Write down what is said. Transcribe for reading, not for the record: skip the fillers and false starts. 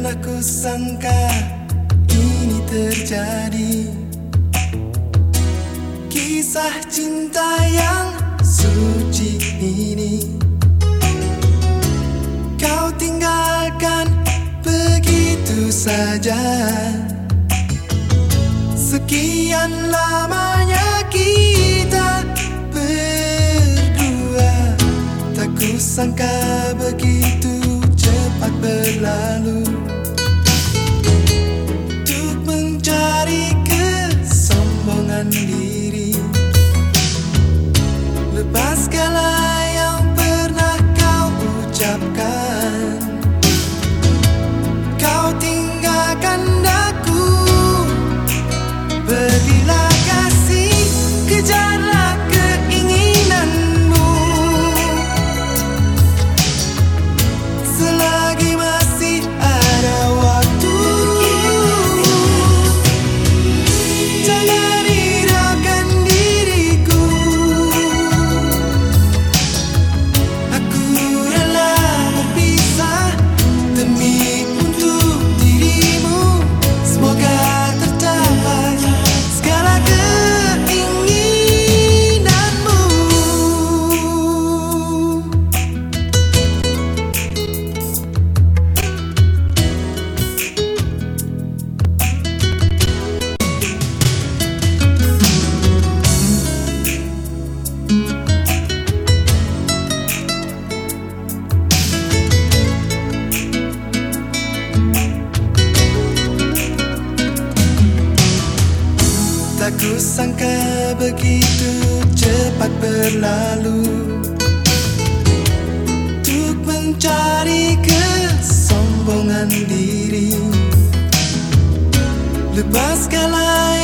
pernah kusangka ini terjadi. Kisah cinta yang suci ini kau tinggalkan begitu saja. Sekian lamanya kita berdua, tak kusangka begitu cepat berlalu. Untuk mencari kesombongan diri, lepas segala yang pernah kau ucapkan, kau tinggalkan aku. Pergilah kasih, kejarlah keinginanmu. Selagi masih ada waktu, jangan hiraukan diriku. Aku rela berpisah demi untuk dirimu. Semoga tercapai segala keinginanmu. Tak kusangka begitu cepat berlalu. Untuk mencari kesombongan diri, lepas segala